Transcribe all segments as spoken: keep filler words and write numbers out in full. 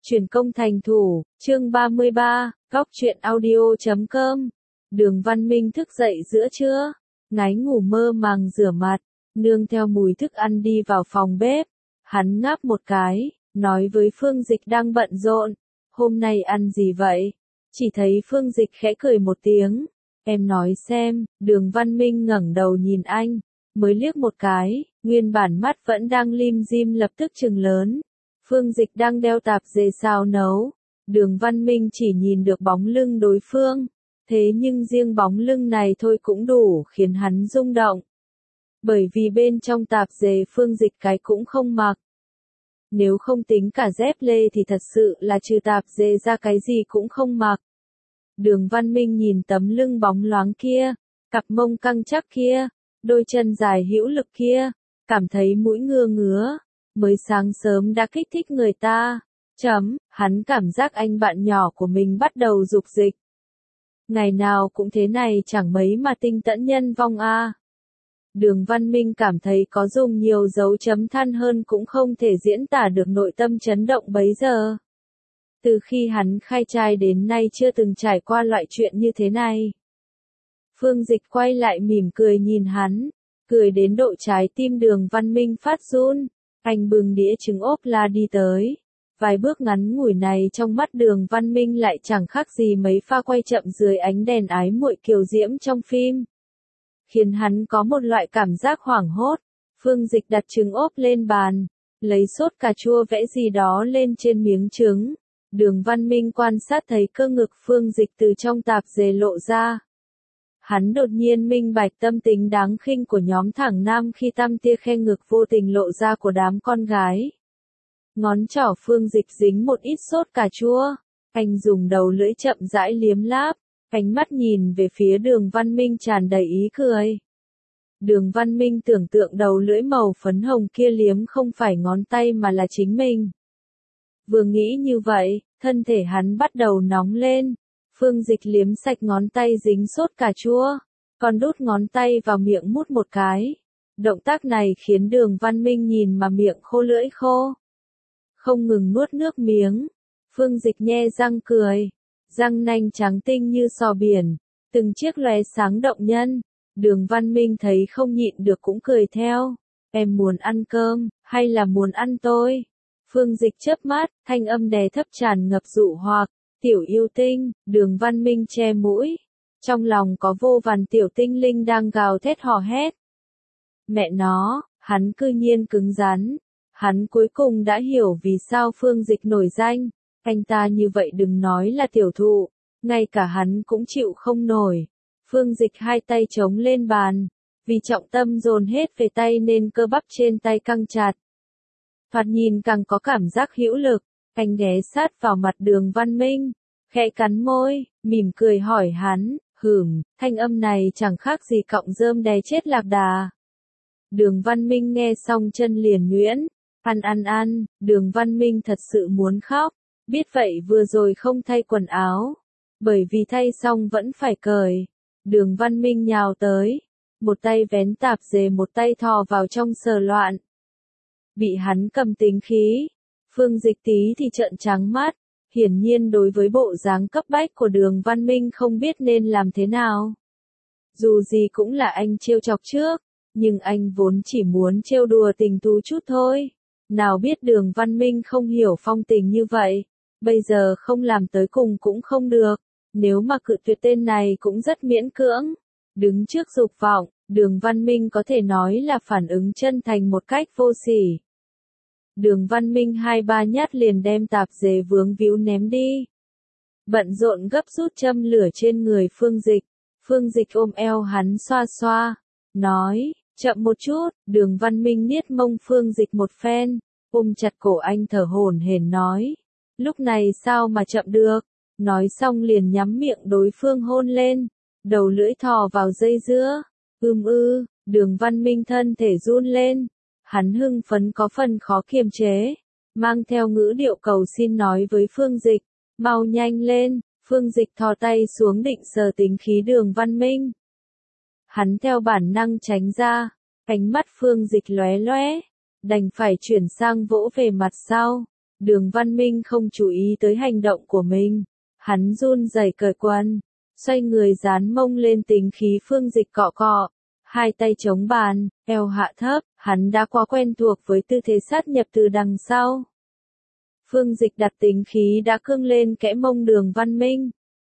Truyền công thành thủ, chương ba mươi ba, góc truyện audio chấm com. Đường Văn Minh thức dậy giữa trưa, ngáy ngủ mơ màng rửa mặt, nương theo mùi thức ăn đi vào phòng bếp. Hắn ngáp một cái, nói với Phương Dịch đang bận rộn, hôm nay ăn gì vậy? Chỉ thấy Phương Dịch khẽ cười một tiếng, em nói xem. Đường Văn Minh ngẩng đầu nhìn anh, mới liếc một cái, nguyên bản mắt vẫn đang lim dim lập tức trừng lớn. Phương Dịch đang đeo tạp dề xào nấu, Đường Văn Minh chỉ nhìn được bóng lưng đối phương, thế nhưng riêng bóng lưng này thôi cũng đủ khiến hắn rung động. Bởi vì bên trong tạp dề Phương Dịch cái cũng không mặc. Nếu không tính cả dép lê thì thật sự là trừ tạp dề ra cái gì cũng không mặc. Đường Văn Minh nhìn tấm lưng bóng loáng kia, cặp mông căng chắc kia, đôi chân dài hữu lực kia, cảm thấy mũi ngứa ngứa. Mới sáng sớm đã kích thích người ta. Chấm, hắn cảm giác anh bạn nhỏ của mình bắt đầu dục dịch. Ngày nào cũng thế này chẳng mấy mà tinh tẫn nhân vong a. À. Đường Văn Minh cảm thấy có dùng nhiều dấu chấm than hơn cũng không thể diễn tả được nội tâm chấn động bấy giờ. Từ khi hắn khai trai đến nay chưa từng trải qua loại chuyện như thế này. Phương Dịch quay lại mỉm cười nhìn hắn, cười đến độ trái tim Đường Văn Minh phát run. Anh bưng đĩa trứng ốp la đi tới. Vài bước ngắn ngủi này trong mắt Đường Văn Minh lại chẳng khác gì mấy pha quay chậm dưới ánh đèn ái muội kiều diễm trong phim. Khiến hắn có một loại cảm giác hoảng hốt. Phương Dịch đặt trứng ốp lên bàn, lấy sốt cà chua vẽ gì đó lên trên miếng trứng. Đường Văn Minh quan sát thấy cơ ngực Phương Dịch từ trong tạp dề lộ ra. Hắn đột nhiên minh bạch tâm tính đáng khinh của nhóm thẳng nam khi tăm tia khe ngực vô tình lộ ra của đám con gái. Ngón trỏ Phương Dịch dính một ít sốt cà chua. Anh dùng đầu lưỡi chậm rãi liếm láp, ánh mắt nhìn về phía Đường Văn Minh tràn đầy ý cười. Đường Văn Minh tưởng tượng đầu lưỡi màu phấn hồng kia liếm không phải ngón tay mà là chính mình. Vừa nghĩ như vậy, thân thể hắn bắt đầu nóng lên. Phương Dịch liếm sạch ngón tay dính sốt cà chua, còn đút ngón tay vào miệng mút một cái. Động tác này khiến Đường Văn Minh nhìn mà miệng khô lưỡi khô. Không ngừng nuốt nước miếng. Phương Dịch nhe răng cười, răng nanh trắng tinh như sò biển, từng chiếc lóe sáng động nhân. Đường Văn Minh thấy không nhịn được cũng cười theo. Em muốn ăn cơm, hay là muốn ăn tôi? Phương Dịch chớp mắt, thanh âm đè thấp tràn ngập dụ hoặc. Tiểu yêu tinh. Đường Văn Minh che mũi. Trong lòng có vô vàn tiểu tinh linh đang gào thét hò hét. Mẹ nó, hắn cư nhiên cứng rắn. Hắn cuối cùng đã hiểu vì sao Phương Dịch nổi danh. Anh ta như vậy đừng nói là tiểu thụ, ngay cả hắn cũng chịu không nổi. Phương Dịch hai tay chống lên bàn, vì trọng tâm dồn hết về tay nên cơ bắp trên tay căng chặt. Thoạt nhìn càng có cảm giác hữu lực. Anh ghé sát vào mặt Đường Văn Minh, khẽ cắn môi, mỉm cười hỏi hắn, hửm, thanh âm này chẳng khác gì cọng rơm đè chết lạc đà. Đường Văn Minh nghe xong chân liền nhuyễn, ăn ăn ăn. Đường Văn Minh thật sự muốn khóc, biết vậy vừa rồi không thay quần áo, bởi vì thay xong vẫn phải cởi. Đường Văn Minh nhào tới, một tay vén tạp dề một tay thò vào trong sờ loạn. Bị hắn cầm tính khí. Phương Dịch tí thì trợn trắng mắt, hiển nhiên đối với bộ dáng cấp bách của Đường Văn Minh không biết nên làm thế nào. Dù gì cũng là anh trêu chọc trước, nhưng anh vốn chỉ muốn trêu đùa tình tú chút thôi. Nào biết Đường Văn Minh không hiểu phong tình như vậy, bây giờ không làm tới cùng cũng không được, nếu mà cự tuyệt tên này cũng rất miễn cưỡng. Đứng trước dục vọng, Đường Văn Minh có thể nói là phản ứng chân thành một cách vô sỉ. Đường Văn Minh hai ba nhát liền đem tạp dề vướng víu ném đi. Bận rộn gấp rút châm lửa trên người Phương Dịch. Phương Dịch ôm eo hắn xoa xoa, nói, chậm một chút. Đường Văn Minh niết mông Phương Dịch một phen, ôm chặt cổ anh thở hổn hển nói, lúc này sao mà chậm được. Nói xong liền nhắm miệng đối phương hôn lên, đầu lưỡi thò vào dây dưa. Ưm ư. Đường Văn Minh thân thể run lên. Hắn hưng phấn có phần khó kiềm chế, mang theo ngữ điệu cầu xin nói với Phương Dịch, mau nhanh lên. Phương Dịch thò tay xuống định sờ tính khí Đường Văn Minh. Hắn theo bản năng tránh ra, ánh mắt Phương Dịch lóe lóe, đành phải chuyển sang vỗ về mặt sau. Đường Văn Minh không chú ý tới hành động của mình. Hắn run rẩy cởi quần, xoay người dán mông lên tính khí Phương Dịch cọ cọ. Hai tay chống bàn, eo hạ thấp, hắn đã quá quen thuộc với tư thế sát nhập từ đằng sau. Phương Dịch đặt tính khí đã cương lên kẽ mông Đường Văn Minh.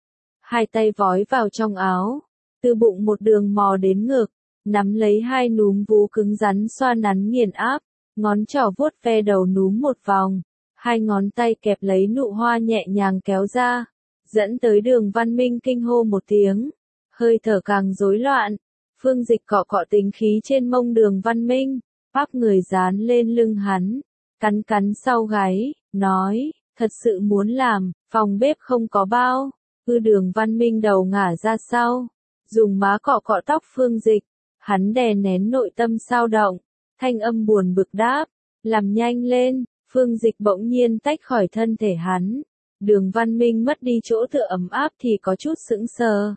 Hai tay vói vào trong áo, từ bụng một đường mò đến ngực, nắm lấy hai núm vú cứng rắn xoa nắn nghiền áp, ngón trỏ vuốt ve đầu núm một vòng, hai ngón tay kẹp lấy nụ hoa nhẹ nhàng kéo ra, dẫn tới Đường Văn Minh kinh hô một tiếng, hơi thở càng rối loạn. Phương Dịch cọ cọ tính khí trên mông Đường Văn Minh, bắp người dán lên lưng hắn, cắn cắn sau gáy, nói, thật sự muốn làm, phòng bếp không có bao. Ư Đường Văn Minh đầu ngả ra sau, dùng má cọ cọ tóc Phương Dịch, hắn đè nén nội tâm sao động, thanh âm buồn bực đáp, làm nhanh lên. Phương Dịch bỗng nhiên tách khỏi thân thể hắn, Đường Văn Minh mất đi chỗ tựa ấm áp thì có chút sững sờ.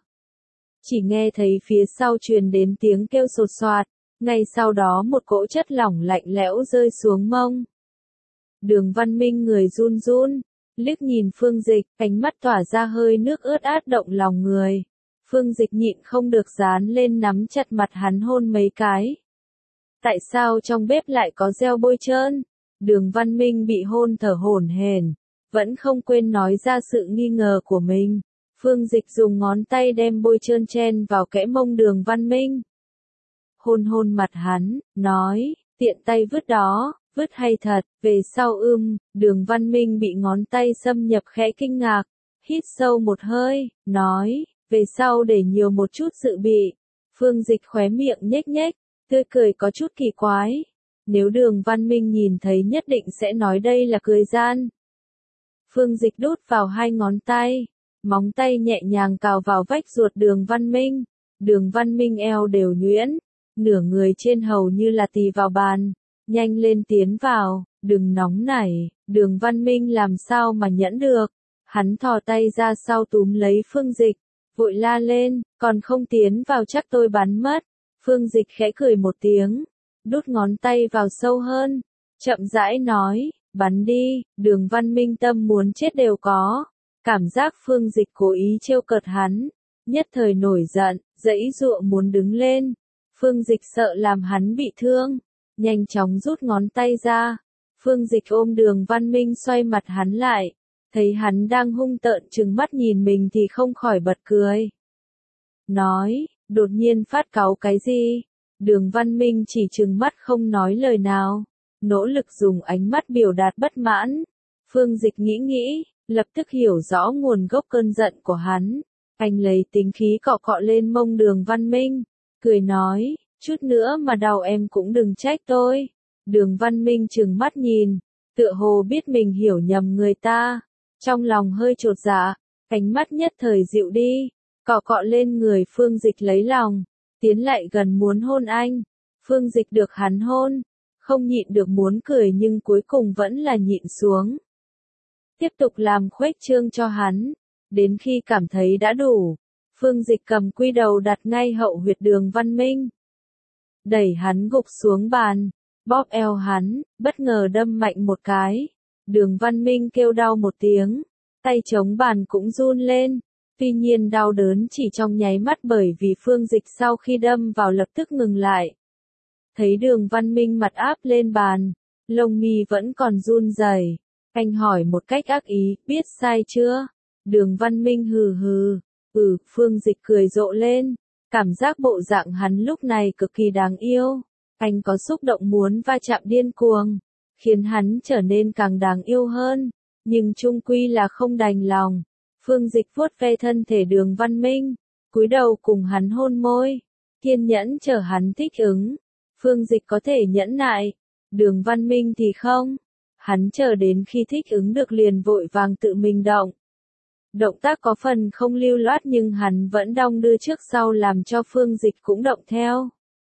Chỉ nghe thấy phía sau truyền đến tiếng kêu sột soạt, ngay sau đó một cỗ chất lỏng lạnh lẽo rơi xuống mông. Đường Văn Minh người run run, liếc nhìn Phương Dịch, ánh mắt tỏa ra hơi nước ướt át động lòng người. Phương Dịch nhịn không được dán lên nắm chặt mặt hắn hôn mấy cái. Tại sao trong bếp lại có gel bôi trơn? Đường Văn Minh bị hôn thở hổn hển, vẫn không quên nói ra sự nghi ngờ của mình. Phương Dịch dùng ngón tay đem bôi trơn chen vào kẽ mông Đường Văn Minh. Hôn hôn mặt hắn, nói, tiện tay vứt đó, vứt hay thật, về sau ưm, Đường Văn Minh bị ngón tay xâm nhập khẽ kinh ngạc, hít sâu một hơi, nói, về sau để nhiều một chút dự bị. Phương Dịch khóe miệng nhếch nhếch, tươi cười có chút kỳ quái. Nếu Đường Văn Minh nhìn thấy nhất định sẽ nói đây là cười gian. Phương Dịch đút vào hai ngón tay, móng tay nhẹ nhàng cào vào vách ruột Đường Văn Minh. Đường Văn Minh eo đều nhuyễn, nửa người trên hầu như là tì vào bàn. Nhanh lên tiến vào, đừng nóng nảy. Đường Văn Minh làm sao mà nhẫn được. Hắn thò tay ra sau túm lấy Phương Dịch, vội la lên, còn không tiến vào chắc tôi bắn mất. Phương Dịch khẽ cười một tiếng, đút ngón tay vào sâu hơn, chậm rãi nói, bắn đi. Đường Văn Minh tâm muốn chết đều có, cảm giác Phương Dịch cố ý trêu cợt hắn, nhất thời nổi giận, giãy giụa muốn đứng lên. Phương Dịch sợ làm hắn bị thương, nhanh chóng rút ngón tay ra. Phương Dịch ôm Đường Văn Minh xoay mặt hắn lại, thấy hắn đang hung tợn trừng mắt nhìn mình thì không khỏi bật cười. Nói, đột nhiên phát cáu cái gì? Đường Văn Minh chỉ trừng mắt không nói lời nào, nỗ lực dùng ánh mắt biểu đạt bất mãn. Phương Dịch nghĩ nghĩ, lập tức hiểu rõ nguồn gốc cơn giận của hắn. Anh lấy tính khí cọ cọ lên mông Đường Văn Minh, cười nói, chút nữa mà đau em cũng đừng trách tôi. Đường Văn Minh trừng mắt nhìn, tựa hồ biết mình hiểu nhầm người ta, trong lòng hơi chột dạ, ánh mắt nhất thời dịu đi, cọ cọ lên người Phương Dịch lấy lòng, tiến lại gần muốn hôn anh. Phương Dịch được hắn hôn, không nhịn được muốn cười nhưng cuối cùng vẫn là nhịn xuống. Tiếp tục làm khuếch trương cho hắn, đến khi cảm thấy đã đủ, Phương Dịch cầm quy đầu đặt ngay hậu huyệt Đường Văn Minh. Đẩy hắn gục xuống bàn, bóp eo hắn, bất ngờ đâm mạnh một cái. Đường Văn Minh kêu đau một tiếng, tay chống bàn cũng run lên. Tuy nhiên đau đớn chỉ trong nháy mắt bởi vì Phương Dịch sau khi đâm vào lập tức ngừng lại. Thấy Đường Văn Minh mặt áp lên bàn, lông mi vẫn còn run rẩy. Anh hỏi một cách ác ý, biết sai chưa? Đường Văn Minh hừ hừ, ừ, Phương Dịch cười rộ lên. Cảm giác bộ dạng hắn lúc này cực kỳ đáng yêu. Anh có xúc động muốn va chạm điên cuồng, khiến hắn trở nên càng đáng yêu hơn. Nhưng chung quy là không đành lòng. Phương Dịch vuốt ve thân thể Đường Văn Minh, cúi đầu cùng hắn hôn môi, kiên nhẫn chờ hắn thích ứng. Phương Dịch có thể nhẫn nại, Đường Văn Minh thì không. Hắn chờ đến khi thích ứng được liền vội vàng tự mình động. Động tác có phần không lưu loát nhưng hắn vẫn đong đưa trước sau làm cho Phương Dịch cũng động theo.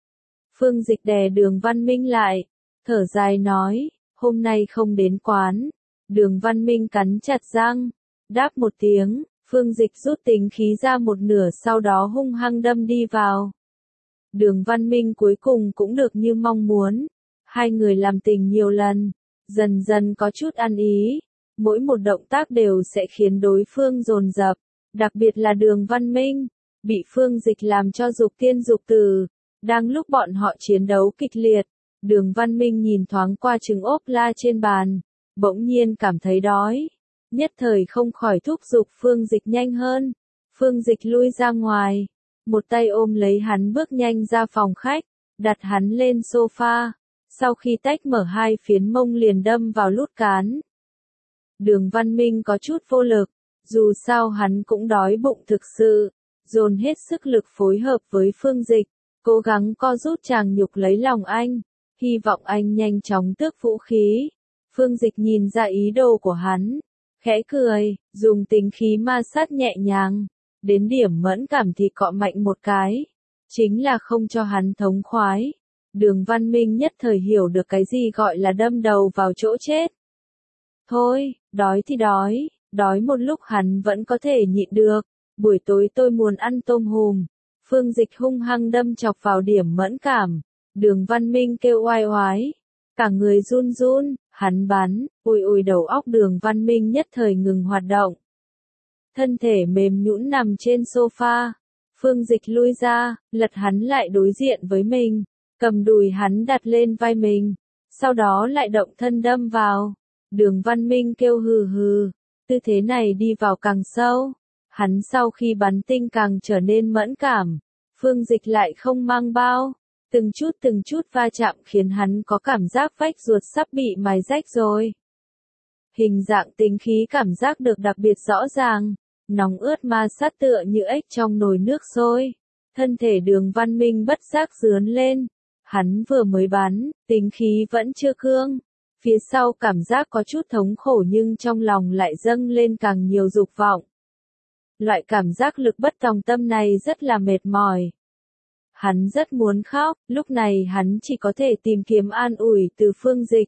Phương Dịch đè Đường Văn Minh lại, thở dài nói, hôm nay không đến quán. Đường Văn Minh cắn chặt răng, đáp một tiếng. Phương Dịch rút tính khí ra một nửa sau đó hung hăng đâm đi vào. Đường Văn Minh cuối cùng cũng được như mong muốn. Hai người làm tình nhiều lần, dần dần có chút ăn ý, mỗi một động tác đều sẽ khiến đối phương dồn dập, đặc biệt là Đường Văn Minh, bị Phương Dịch làm cho dục tiên dục tử. Đang lúc bọn họ chiến đấu kịch liệt, Đường Văn Minh nhìn thoáng qua trứng ốp la trên bàn, bỗng nhiên cảm thấy đói, nhất thời không khỏi thúc giục Phương Dịch nhanh hơn. Phương Dịch lui ra ngoài, một tay ôm lấy hắn bước nhanh ra phòng khách, đặt hắn lên sofa, sau khi tách mở hai phiến mông liền đâm vào lút cán. Đường Văn Minh có chút vô lực, dù sao hắn cũng đói bụng thực sự, dồn hết sức lực phối hợp với Phương Dịch, cố gắng co rút chàng nhục lấy lòng anh, hy vọng anh nhanh chóng tước vũ khí. Phương Dịch nhìn ra ý đồ của hắn, khẽ cười, dùng tính khí ma sát nhẹ nhàng, đến điểm mẫn cảm thì cọ mạnh một cái, chính là không cho hắn thống khoái. Đường Văn Minh nhất thời hiểu được cái gì gọi là đâm đầu vào chỗ chết. Thôi, đói thì đói, đói một lúc hắn vẫn có thể nhịn được, buổi tối tôi muốn ăn tôm hùm. Phương Dịch hung hăng đâm chọc vào điểm mẫn cảm, Đường Văn Minh kêu oai oái, cả người run run, hắn bắn, ui ui đầu óc Đường Văn Minh nhất thời ngừng hoạt động. Thân thể mềm nhũn nằm trên sofa, Phương Dịch lui ra, lật hắn lại đối diện với mình, cầm đùi hắn đặt lên vai mình, sau đó lại động thân đâm vào. Đường Văn Minh kêu hừ hừ, tư thế này đi vào càng sâu, hắn sau khi bắn tinh càng trở nên mẫn cảm. Phương Dịch lại không mang bao, từng chút từng chút va chạm khiến hắn có cảm giác vách ruột sắp bị mài rách rồi. Hình dạng tính khí cảm giác được đặc biệt rõ ràng, nóng ướt ma sát tựa như ếch trong nồi nước sôi. Thân thể Đường Văn Minh bất giác rướn lên, hắn vừa mới bắn, tính khí vẫn chưa cương. Phía sau cảm giác có chút thống khổ nhưng trong lòng lại dâng lên càng nhiều dục vọng. Loại cảm giác lực bất tòng tâm này rất là mệt mỏi. Hắn rất muốn khóc, lúc này hắn chỉ có thể tìm kiếm an ủi từ Phương Dịch.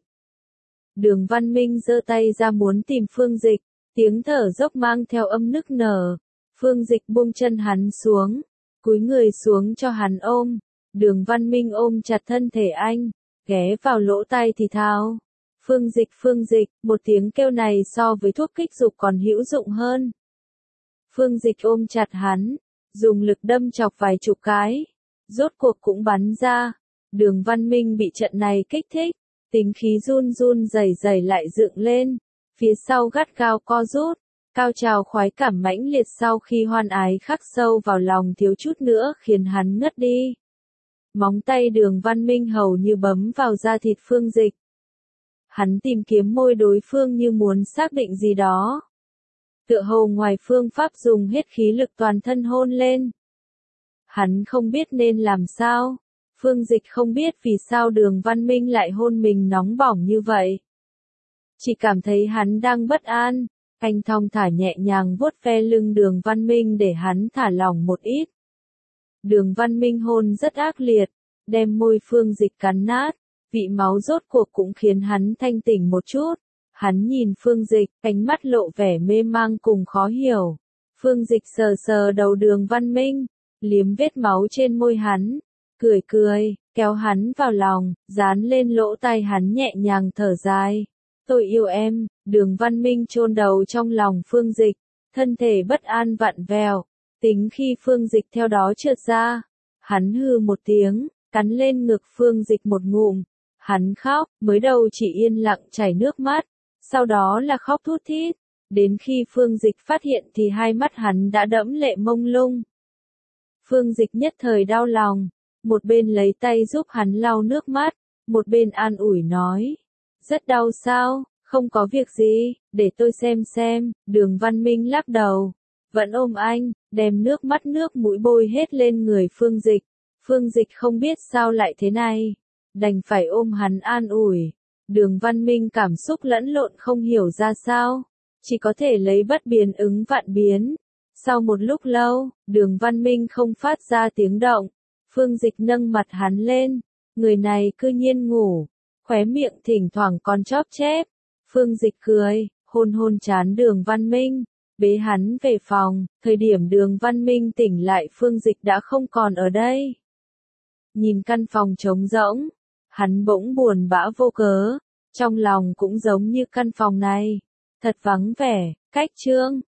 Đường Văn Minh giơ tay ra muốn tìm Phương Dịch, tiếng thở dốc mang theo âm nức nở. Phương Dịch buông chân hắn xuống, cúi người xuống cho hắn ôm. Đường Văn Minh ôm chặt thân thể anh, ghé vào lỗ tai thì thào. Phương Dịch, Phương Dịch, một tiếng kêu này so với thuốc kích dục còn hữu dụng hơn. Phương Dịch ôm chặt hắn, dùng lực đâm chọc vài chục cái, rốt cuộc cũng bắn ra. Đường Văn Minh bị trận này kích thích, tính khí run run rẩy rẩy lại dựng lên, phía sau gắt gao co rút, cao trào khoái cảm mãnh liệt sau khi hoan ái khắc sâu vào lòng thiếu chút nữa khiến hắn ngất đi. Móng tay Đường Văn Minh hầu như bấm vào da thịt Phương Dịch. Hắn tìm kiếm môi đối phương như muốn xác định gì đó. Tựa hồ ngoài phương pháp dùng hết khí lực toàn thân hôn lên. Hắn không biết nên làm sao. Phương Dịch không biết vì sao Đường Văn Minh lại hôn mình nóng bỏng như vậy. Chỉ cảm thấy hắn đang bất an. Anh thong thả nhẹ nhàng vuốt ve lưng Đường Văn Minh để hắn thả lỏng một ít. Đường Văn Minh hôn rất ác liệt, đem môi Phương Dịch cắn nát. Vị máu rốt cuộc cũng khiến hắn thanh tỉnh một chút. Hắn nhìn Phương Dịch, ánh mắt lộ vẻ mê mang cùng khó hiểu. Phương Dịch sờ sờ đầu Đường Văn Minh, liếm vết máu trên môi hắn, cười cười, kéo hắn vào lòng, dán lên lỗ tai hắn nhẹ nhàng thở dài. Tôi yêu em. Đường Văn Minh chôn đầu trong lòng Phương Dịch, thân thể bất an vặn vẹo, tính khi Phương Dịch theo đó trượt ra. Hắn hừ một tiếng, cắn lên ngực Phương Dịch một ngụm. Hắn khóc, mới đầu chỉ yên lặng chảy nước mắt, sau đó là khóc thút thít, đến khi Phương Dịch phát hiện thì hai mắt hắn đã đẫm lệ mông lung. Phương Dịch nhất thời đau lòng, một bên lấy tay giúp hắn lau nước mắt, một bên an ủi nói, rất đau sao, không có việc gì, để tôi xem xem. Đường Văn Minh lắc đầu, vẫn ôm anh, đem nước mắt nước mũi bôi hết lên người Phương Dịch. Phương Dịch không biết sao lại thế này, đành phải ôm hắn an ủi. Đường Văn Minh cảm xúc lẫn lộn không hiểu ra sao, chỉ có thể lấy bất biến ứng vạn biến. Sau một lúc lâu, Đường Văn Minh không phát ra tiếng động. Phương Dịch nâng mặt hắn lên, người này cư nhiên ngủ, khóe miệng thỉnh thoảng còn chóp chép. Phương Dịch cười, hôn hôn trán Đường Văn Minh, bế hắn về phòng. Thời điểm Đường Văn Minh tỉnh lại Phương Dịch đã không còn ở đây. Nhìn căn phòng trống rỗng, hắn bỗng buồn bã vô cớ, Trong lòng cũng giống như căn phòng này. Thật vắng vẻ, cách Trương